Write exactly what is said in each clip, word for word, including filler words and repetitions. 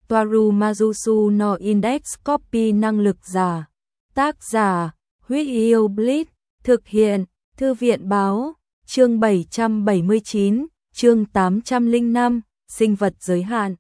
Toaru Majusu no Index Copy năng lực giả. Tác giả, Huyết Yêu Blitz, thực hiện, Thư viện báo, chương bảy trăm bảy mươi chín, chương tám trăm lẻ năm, sinh vật giới hạn.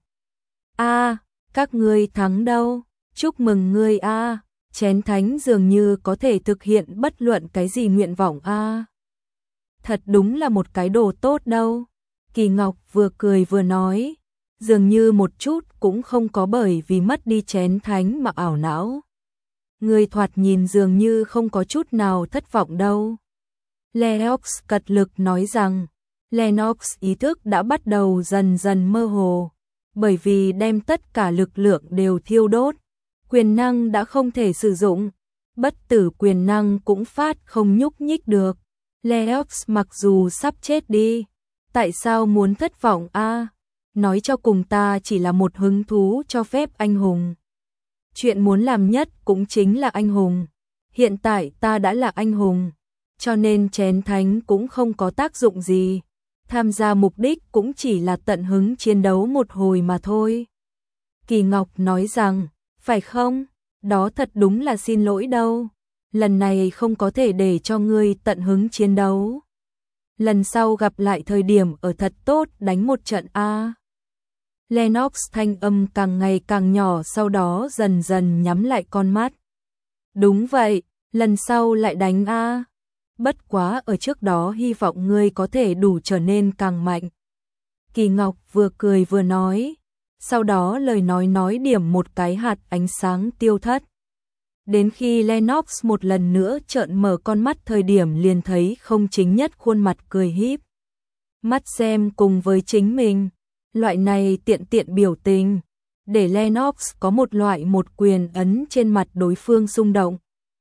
A, các ngươi thắng đâu, chúc mừng ngươi a, chén thánh dường như có thể thực hiện bất luận cái gì nguyện vọng a. Thật đúng là một cái đồ tốt đâu. Kỳ Ngọc vừa cười vừa nói, dường như một chút cũng không có bởi vì mất đi chén thánh mà ảo não. Người thoạt nhìn dường như không có chút nào thất vọng đâu. Lennox cật lực nói rằng, Lennox ý thức đã bắt đầu dần dần mơ hồ, bởi vì đem tất cả lực lượng đều thiêu đốt, quyền năng đã không thể sử dụng, bất tử quyền năng cũng phát không nhúc nhích được. Lennox mặc dù sắp chết đi, tại sao muốn thất vọng a? Nói cho cùng ta chỉ là một hứng thú cho phép anh hùng. Chuyện muốn làm nhất cũng chính là anh hùng. Hiện tại ta đã là anh hùng, cho nên chén thánh cũng không có tác dụng gì. Tham gia mục đích cũng chỉ là tận hứng chiến đấu một hồi mà thôi. Kỳ Ngọc nói rằng, phải không? Đó thật đúng là xin lỗi đâu. Lần này không có thể để cho ngươi tận hứng chiến đấu. Lần sau gặp lại thời điểm ở thật tốt đánh một trận a. Lennox thanh âm càng ngày càng nhỏ, sau đó dần dần nhắm lại con mắt. Đúng vậy, lần sau lại đánh a. Bất quá ở trước đó hy vọng ngươi có thể đủ trở nên càng mạnh. Kỳ Ngọc vừa cười vừa nói, sau đó lời nói nói điểm một cái hạt ánh sáng tiêu thất. Đến khi Lennox một lần nữa trợn mở con mắt thời điểm liền thấy không chính nhất khuôn mặt cười híp. Mắt xem cùng với chính mình, loại này tiện tiện biểu tình, để Lennox có một loại một quyền ấn trên mặt đối phương xung động.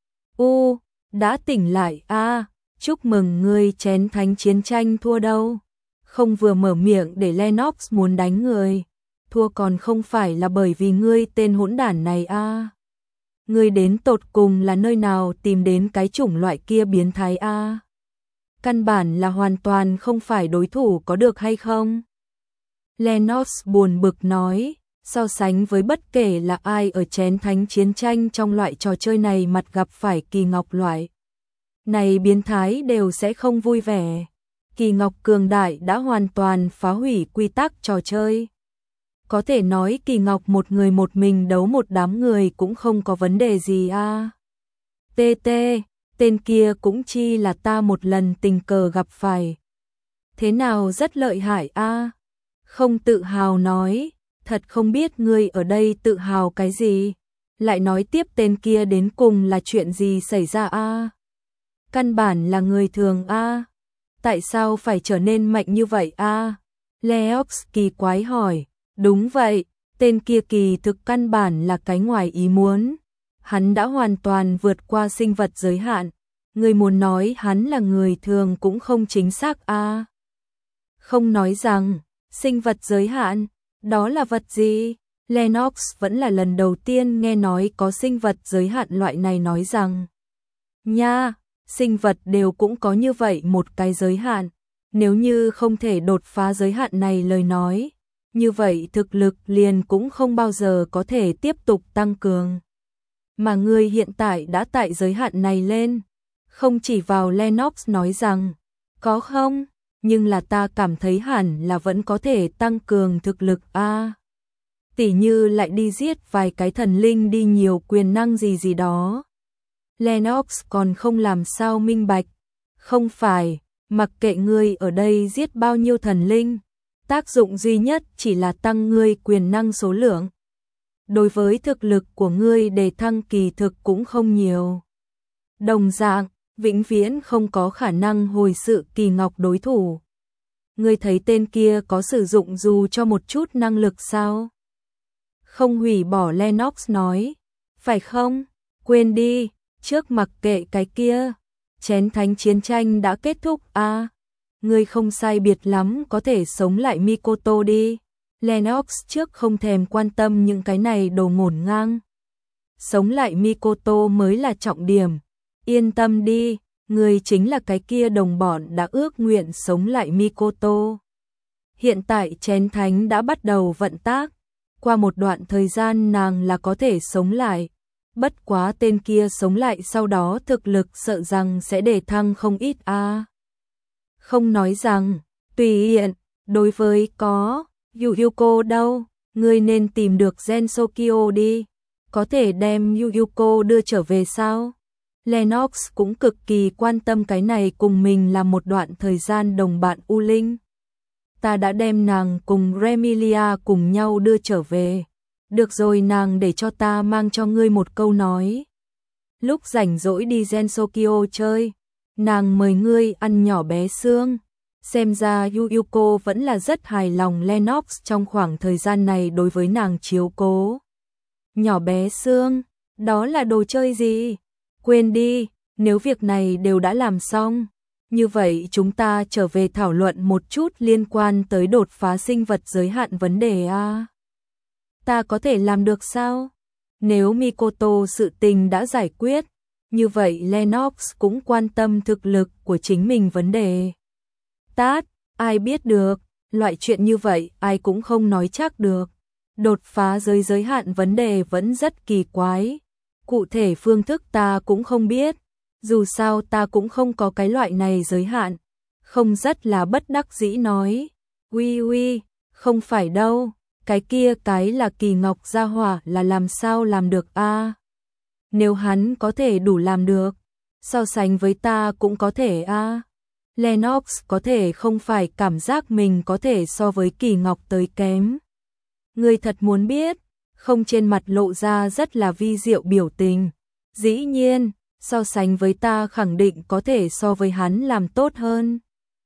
U, đã tỉnh lại a, chúc mừng ngươi chén thánh chiến tranh thua đâu. Không vừa mở miệng để Lennox muốn đánh người, thua còn không phải là bởi vì ngươi tên hỗn đản này a. Ngươi đến tột cùng là nơi nào tìm đến cái chủng loại kia biến thái a? Căn bản là hoàn toàn không phải đối thủ có được hay không? Lennox buồn bực nói, so sánh với bất kể là ai ở chén thánh chiến tranh trong loại trò chơi này mặt gặp phải Kỳ Ngọc loại này biến thái đều sẽ không vui vẻ. Kỳ Ngọc cường đại đã hoàn toàn phá hủy quy tắc trò chơi. Có thể nói Kỳ Ngọc một người một mình đấu một đám người cũng không có vấn đề gì a. Tê tê, tên kia cũng chi là ta một lần tình cờ gặp phải. Thế nào rất lợi hại a. Không tự hào nói, thật không biết ngươi ở đây tự hào cái gì. Lại nói tiếp tên kia đến cùng là chuyện gì xảy ra a. Căn bản là người thường a. Tại sao phải trở nên mạnh như vậy a? Lennox kỳ quái hỏi. Đúng vậy, tên kia kỳ thực căn bản là cái ngoài ý muốn. Hắn đã hoàn toàn vượt qua sinh vật giới hạn. Người muốn nói hắn là người thường cũng không chính xác a. Không nói rằng, sinh vật giới hạn, đó là vật gì? Lennox vẫn là lần đầu tiên nghe nói có sinh vật giới hạn loại này, nói rằng, nha, sinh vật đều cũng có như vậy một cái giới hạn. Nếu như không thể đột phá giới hạn này lời nói, như vậy thực lực liền cũng không bao giờ có thể tiếp tục tăng cường. Mà ngươi hiện tại đã tại giới hạn này lên. Không chỉ vào Lennox nói rằng, có không? Nhưng là ta cảm thấy hẳn là vẫn có thể tăng cường thực lực a. Tỉ như lại đi giết vài cái thần linh đi nhiều quyền năng gì gì đó. Lennox còn không làm sao minh bạch. Không phải, mặc kệ ngươi ở đây giết bao nhiêu thần linh, tác dụng duy nhất chỉ là tăng ngươi quyền năng số lượng. Đối với thực lực của ngươi để thăng kỳ thực cũng không nhiều. Đồng dạng, vĩnh viễn không có khả năng hồi sự Kỳ Ngọc đối thủ. Ngươi thấy tên kia có sử dụng dù cho một chút năng lực sao? Không hủy bỏ, Lennox nói. Phải không? Quên đi, trước mặc kệ cái kia. Chén thánh chiến tranh đã kết thúc a. Ngươi không sai biệt lắm có thể sống lại Mikoto đi. Lennox trước không thèm quan tâm những cái này đồ ngổn ngang. Sống lại Mikoto mới là trọng điểm. Yên tâm đi, ngươi chính là cái kia đồng bọn đã ước nguyện sống lại Mikoto. Hiện tại chén thánh đã bắt đầu vận tác. qua một đoạn thời gian nàng là có thể sống lại. Bất quá tên kia sống lại sau đó thực lực sợ rằng sẽ để thăng không ít a. À. Không nói rằng, tùy hiện, đối với có, Yu Yuko đâu, ngươi nên tìm được Gen Sokyo đi, có thể đem Yu Yuko đưa trở về sao? Lennox cũng cực kỳ quan tâm cái này, cùng mình là một đoạn thời gian đồng bạn U Linh. Ta đã đem nàng cùng Remilia cùng nhau đưa trở về. Được rồi, nàng để cho ta mang cho ngươi một câu nói. Lúc rảnh rỗi đi Gen Sokyo chơi, nàng mời ngươi ăn nhỏ bé xương. Xem ra Yu Yuko vẫn là rất hài lòng Lennox trong khoảng thời gian này đối với nàng chiếu cố. Nhỏ bé xương, đó là đồ chơi gì? Quên đi, nếu việc này đều đã làm xong, như vậy chúng ta trở về thảo luận một chút liên quan tới đột phá sinh vật giới hạn vấn đề a. Ta có thể làm được sao? Nếu Mikoto sự tình đã giải quyết, như vậy Lennox cũng quan tâm thực lực của chính mình vấn đề. Tát, ai biết được, loại chuyện như vậy ai cũng không nói chắc được. Đột phá giới giới hạn vấn đề vẫn rất kỳ quái. Cụ thể phương thức ta cũng không biết, dù sao ta cũng không có cái loại này giới hạn. Không, rất là bất đắc dĩ nói. Uy uy, không phải đâu, cái kia cái là Kỳ Ngọc gia hỏa là làm sao làm được a? À? Nếu hắn có thể đủ làm được, so sánh với ta cũng có thể a. À? Lennox có thể không phải cảm giác mình có thể so với Kỳ Ngọc tới kém. Ngươi thật muốn biết, không, trên mặt lộ ra rất là vi diệu biểu tình. Dĩ nhiên, so sánh với ta khẳng định có thể so với hắn làm tốt hơn.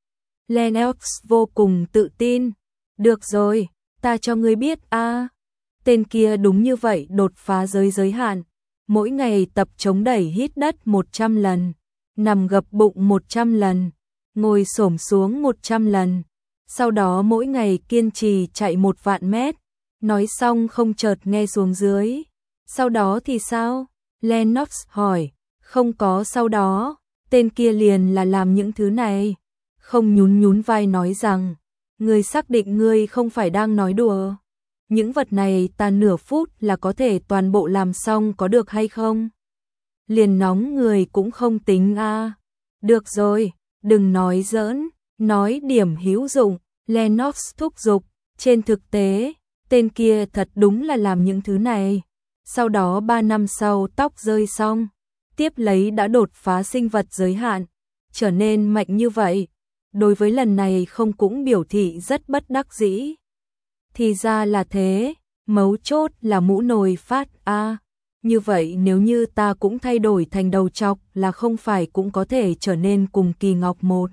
Lennox vô cùng tự tin. Được rồi, ta cho ngươi biết a. À, tên kia đúng như vậy đột phá giới giới hạn. Mỗi ngày tập chống đẩy hít đất một trăm lần, nằm gập bụng một trăm lần, ngồi xổm xuống một trăm lần. Sau đó mỗi ngày kiên trì chạy một vạn mét. Nói xong không chợt nghe xuống dưới. Sau đó thì sao? Lennox hỏi. Không có sau đó, tên kia liền là làm những thứ này. Không, nhún nhún vai nói rằng, ngươi xác định ngươi không phải đang nói đùa. Những vật này ta nửa phút là có thể toàn bộ làm xong, có được hay không? Liền nóng người cũng không tính a. À. Được rồi, đừng nói giỡn, nói điểm hữu dụng. Lennox thúc giục. Trên thực tế, tên kia thật đúng là làm những thứ này. Sau đó ba năm sau tóc rơi xong, tiếp lấy đã đột phá sinh vật giới hạn, trở nên mạnh như vậy. Đối với lần này không cũng biểu thị rất bất đắc dĩ. Thì ra là thế, mấu chốt là mũ nồi phát a. À, như vậy nếu như ta cũng thay đổi thành đầu trọc là không phải cũng có thể trở nên cùng Kỳ Ngọc một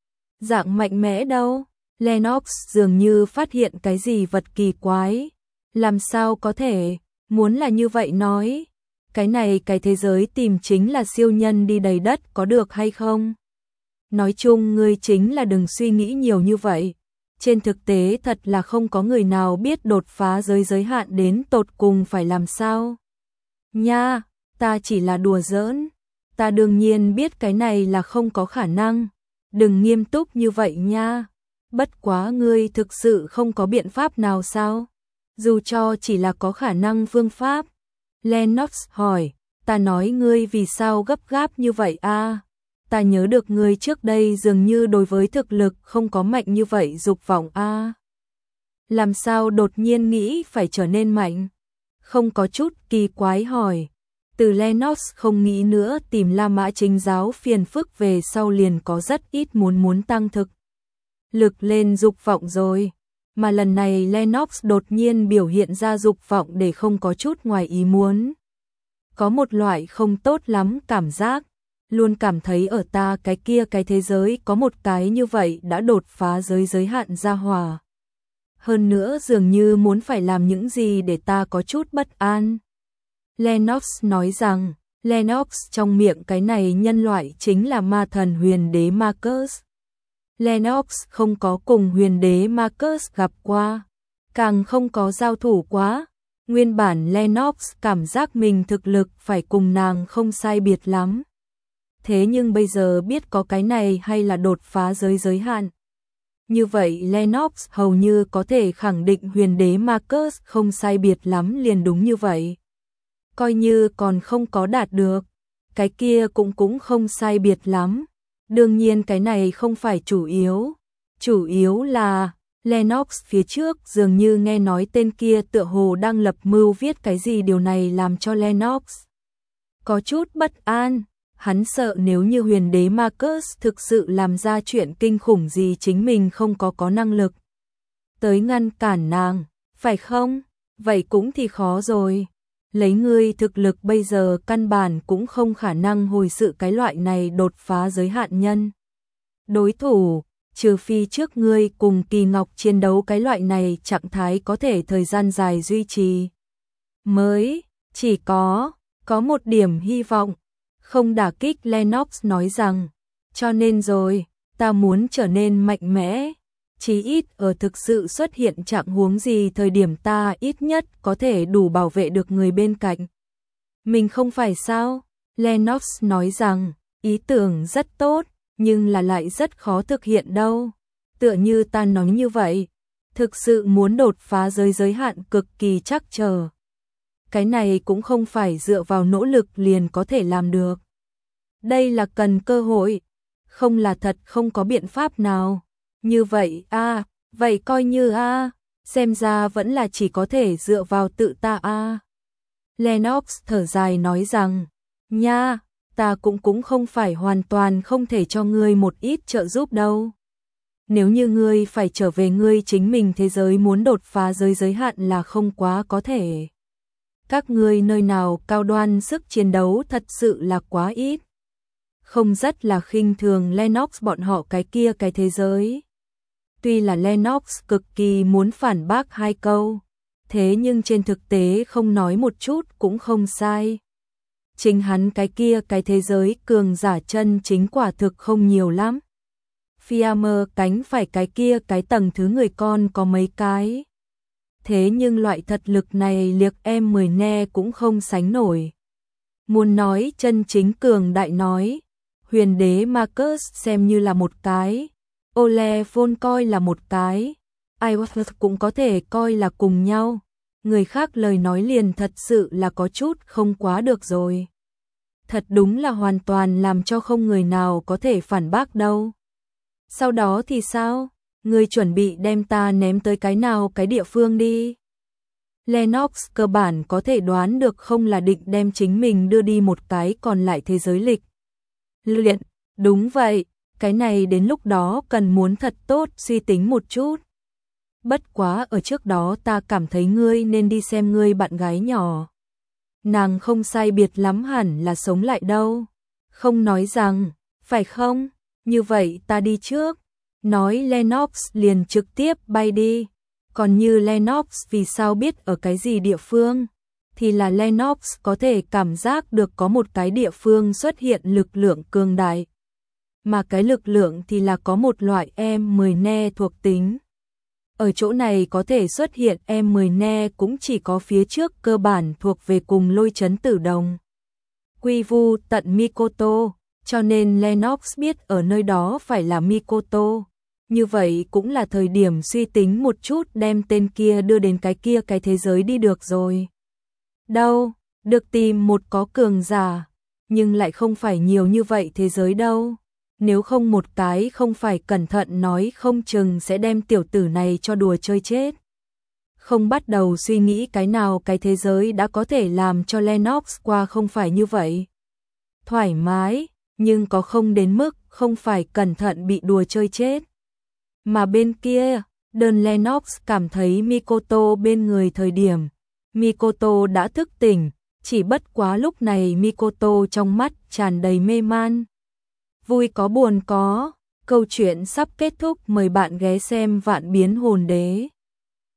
dạng mạnh mẽ đâu. Lennox dường như phát hiện cái gì vật kỳ quái. Làm sao có thể, muốn là như vậy nói. Cái này cái thế giới tìm chính là siêu nhân đi đầy đất, có được hay không? Nói chung ngươi chính là đừng suy nghĩ nhiều như vậy. Trên thực tế thật là không có người nào biết đột phá giới giới hạn đến tột cùng phải làm sao. Nha, ta chỉ là đùa giỡn. Ta đương nhiên biết cái này là không có khả năng. Đừng nghiêm túc như vậy nha. Bất quá ngươi thực sự không có biện pháp nào sao? Dù cho chỉ là có khả năng phương pháp. Lennox hỏi, ta nói ngươi vì sao gấp gáp như vậy a? À? Ta nhớ được ngươi trước đây dường như đối với thực lực không có mạnh như vậy dục vọng a. À? Làm sao đột nhiên nghĩ phải trở nên mạnh? Không có chút kỳ quái hỏi. Từ Lennox không nghĩ nữa tìm La Mã Chính giáo phiền phức về sau liền có rất ít muốn muốn tăng thực lực lên dục vọng rồi. Mà lần này Lennox đột nhiên biểu hiện ra dục vọng để không có chút ngoài ý muốn. Có một loại không tốt lắm cảm giác, luôn cảm thấy ở ta cái kia cái thế giới có một cái như vậy đã đột phá giới giới hạn ra hòa. Hơn nữa dường như muốn phải làm những gì để ta có chút bất an. Lennox nói rằng, Lennox trong miệng cái này nhân loại chính là ma thần huyền đế Marcus. Lennox không có cùng huyền đế Marcus gặp qua, càng không có giao thủ quá. Nguyên bản Lennox cảm giác mình thực lực phải cùng nàng không sai biệt lắm. Thế nhưng bây giờ biết có cái này hay là đột phá giới giới hạn. Như vậy Lennox hầu như có thể khẳng định huyền đế Marcus không sai biệt lắm liền đúng như vậy. Coi như còn không có đạt được, cái kia cũng cũng không sai biệt lắm. Đương nhiên cái này không phải chủ yếu. Chủ yếu là Lennox phía trước dường như nghe nói tên kia tựa hồ đang lập mưu viết cái gì, điều này làm cho Lennox có chút bất an. Hắn sợ nếu như huyền đế Marcus thực sự làm ra chuyện kinh khủng gì chính mình không có có năng lực tới ngăn cản nàng, phải không? Vậy cũng thì khó rồi. Lấy ngươi thực lực bây giờ căn bản cũng không khả năng hồi sự cái loại này đột phá giới hạn nhân. Đối thủ, trừ phi trước ngươi cùng Kỳ Ngọc chiến đấu cái loại này trạng thái có thể thời gian dài duy trì. Mới, chỉ có, có một điểm hy vọng. Không đả kích, Lennox nói rằng, cho nên rồi, ta muốn trở nên mạnh mẽ, chí ít ở thực sự xuất hiện trạng huống gì thời điểm ta ít nhất có thể đủ bảo vệ được người bên cạnh. Mình không phải sao? Lennox nói rằng, ý tưởng rất tốt, nhưng là lại rất khó thực hiện đâu. Tựa như ta nói như vậy, thực sự muốn đột phá giới giới hạn cực kỳ chắc chờ. Cái này cũng không phải dựa vào nỗ lực liền có thể làm được. Đây là cần cơ hội, không là thật không có biện pháp nào. Như vậy a, à, vậy coi như a, à, xem ra vẫn là chỉ có thể dựa vào tự ta a. À. Lennox thở dài nói rằng, nha, ta cũng cũng không phải hoàn toàn không thể cho ngươi một ít trợ giúp đâu. Nếu như ngươi phải trở về ngươi chính mình thế giới muốn đột phá giới giới hạn là không quá có thể. Các ngươi nơi nào cao đoan sức chiến đấu thật sự là quá ít. Không rất là khinh thường Lennox bọn họ cái kia cái thế giới. Tuy là Lennox cực kỳ muốn phản bác hai câu, thế nhưng trên thực tế không nói một chút cũng không sai. Chính hắn cái kia cái thế giới cường giả chân chính quả thực không nhiều lắm. Fiammer cánh phải cái kia cái tầng thứ người con có mấy cái. Thế nhưng loại thật lực này liệt em mười ne cũng không sánh nổi. Muốn nói chân chính cường đại nói, huyền đế Marcus xem như là một cái, Ole Von coi là một cái, Iworth cũng có thể coi là cùng nhau. Người khác lời nói liền thật sự là có chút không quá được rồi. Thật đúng là hoàn toàn làm cho không người nào có thể phản bác đâu. Sau đó thì sao? Ngươi chuẩn bị đem ta ném tới cái nào cái địa phương đi? Lennox cơ bản có thể đoán được không là định đem chính mình đưa đi một cái còn lại thế giới lịch luyện. Đúng vậy, cái này đến lúc đó cần muốn thật tốt suy tính một chút. Bất quá ở trước đó ta cảm thấy ngươi nên đi xem ngươi bạn gái nhỏ. Nàng không sai biệt lắm hẳn là sống lại đâu. Không nói rằng, phải không? Như vậy ta đi trước. Nói Lennox liền trực tiếp bay đi. Còn như Lennox vì sao biết ở cái gì địa phương, thì là Lennox có thể cảm giác được có một cái địa phương xuất hiện lực lượng cường đại. Mà cái lực lượng thì là có một loại em mười ne thuộc tính. Ở chỗ này có thể xuất hiện em mười ne cũng chỉ có phía trước cơ bản thuộc về cùng lôi chấn tử đồng. Quy vu tận Mikoto, cho nên Lennox biết ở nơi đó phải là Mikoto. Như vậy cũng là thời điểm suy tính một chút đem tên kia đưa đến cái kia cái thế giới đi được rồi. Đâu, được tìm một có cường giả, nhưng lại không phải nhiều như vậy thế giới đâu. Nếu không một cái không phải cẩn thận nói không chừng sẽ đem tiểu tử này cho đùa chơi chết. Không bắt đầu suy nghĩ cái nào cái thế giới đã có thể làm cho Lennox qua không phải như vậy. Thoải mái, nhưng có không đến mức không phải cẩn thận bị đùa chơi chết. Mà bên kia, đơn Lennox cảm thấy Mikoto bên người thời điểm, Mikoto đã thức tỉnh, chỉ bất quá lúc này Mikoto trong mắt tràn đầy mê man. Vui có buồn có, câu chuyện sắp kết thúc, mời bạn ghé xem Vạn Biến Hồn Đế.